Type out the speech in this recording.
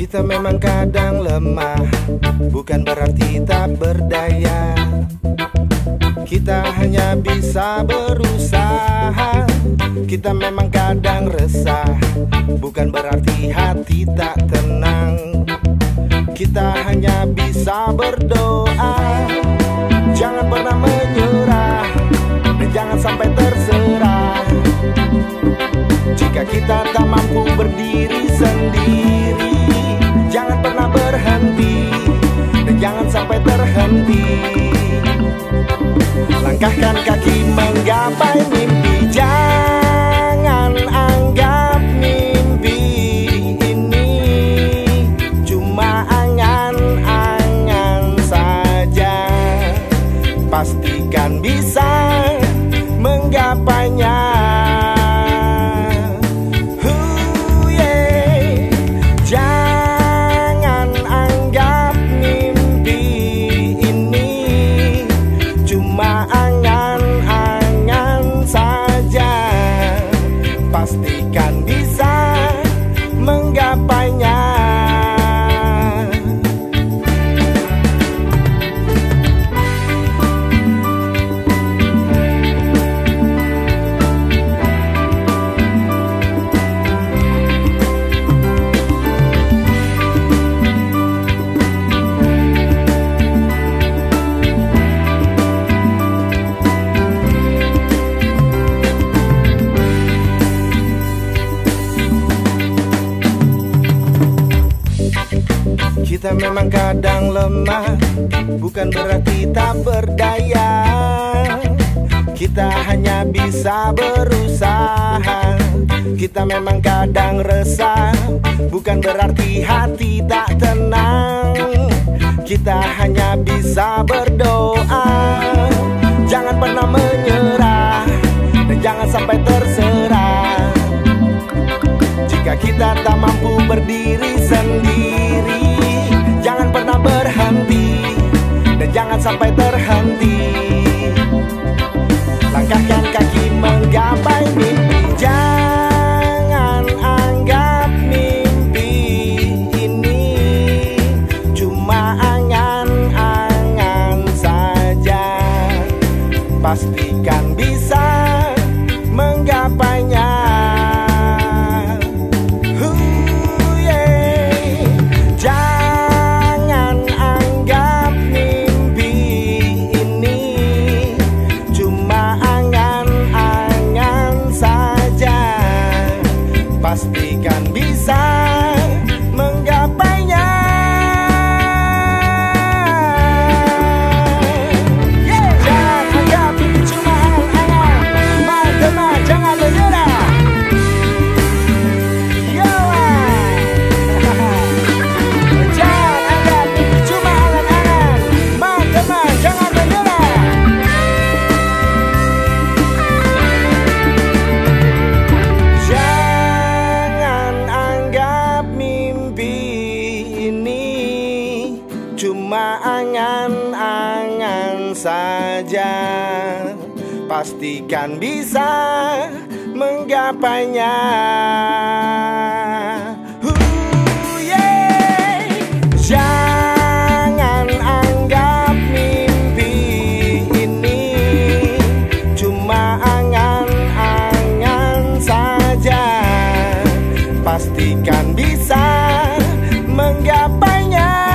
Kita memang kadang lemah, bukan berarti tak berdaya. Kita hanya bisa berusaha. Kita memang kadang resah, bukan berarti hati tak tenang. Kita hanya bisa berdoa. Jangan pernah menyerah, dan jangan sampai terserah. Jika kita tak mampu berdiri sendiri, jangan pernah berhenti, dan jangan sampai terhenti. Langkahkan kaki menggapai mimpi. Jangan anggap mimpi ini cuma angan-angan saja. Pastikan bisa menggapainya. Pastikan bisa menggapainya. Kita memang kadang lemah, bukan berarti tak berdaya. Kita hanya bisa berusaha. Kita memang kadang resah, bukan berarti hati tak tenang. Kita hanya bisa berdoa. Jangan pernah menyerah, dan jangan sampai terserah. Jika kita tak mampu berdiri sendiri, jangan pernah berhenti, dan jangan sampai terhenti. Langkahkan kaki menggapai mimpi. Jangan anggap mimpi ini cuma angan-angan saja. Pastikan bisa menggapainya. Pastikan bisa menggapainya. Jangan anggap ini cuma angan-angan. Teman-teman jangan menyerah. Jangan anggap ini cuma angan-angan. Teman-teman jangan menyerah. Cuma angan-angan saja. Pastikan bisa menggapainya. Jangan anggap mimpi ini cuma angan-angan saja. Pastikan bisa menggapainya.